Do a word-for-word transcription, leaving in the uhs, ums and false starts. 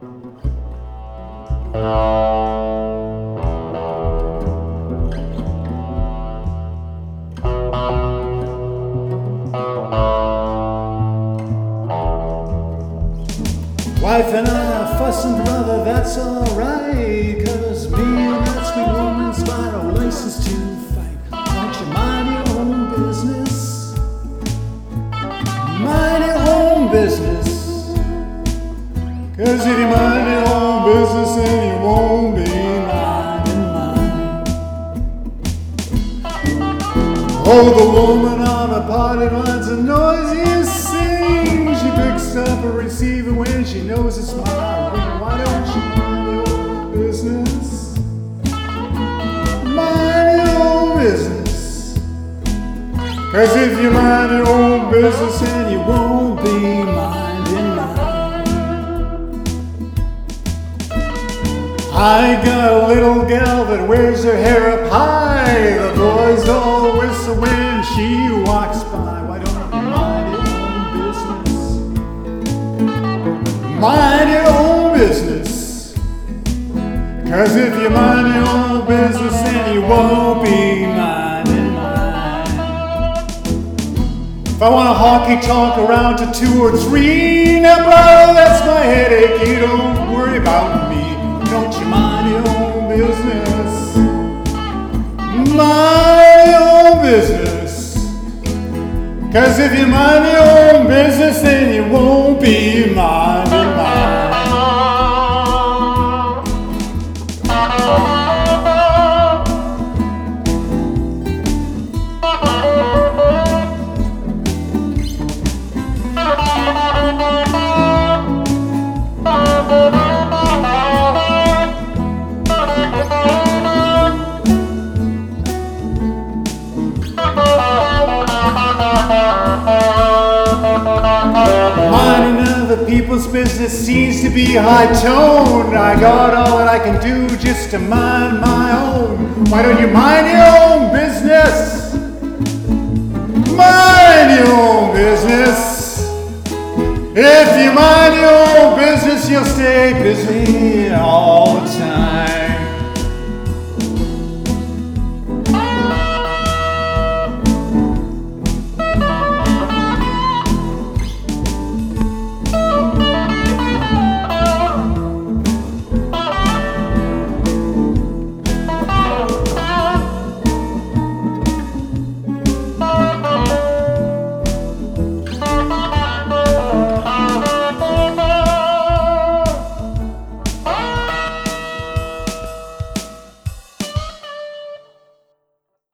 Wife and I are fussing, brother, that's alright, 'cause me and that sweet woman's got a license to fight. Don't you mind your own business? Mind your own business. 'Cause if you mind your own business, then you won't be minding mine. Oh, the woman on the potty line's a noisy sing. She picks up a receiver when she knows it's my ring. Why don't you mind your own business? Mind your own business. 'Cause if you mind your own business, then you won't be minding mine. I got a little gal that wears her hair up high. The boys all whistle when she walks by. Why don't you mind your own business? Mind your own business. 'Cause if you mind your own business, then you won't be minding mine. If I want a honky tonk around to two or three, now brother, that's my headache. You don't worry about me. Don't you mind your own business? Mind your own business. 'Cause if you mind your own business, then you won't be minding mine. Minding other people's business seems to be high-toned. I got all that I can do just to mind my own. Why don't you mind your own business? Mind your own business. If you mind your own business, you'll stay busy all the time.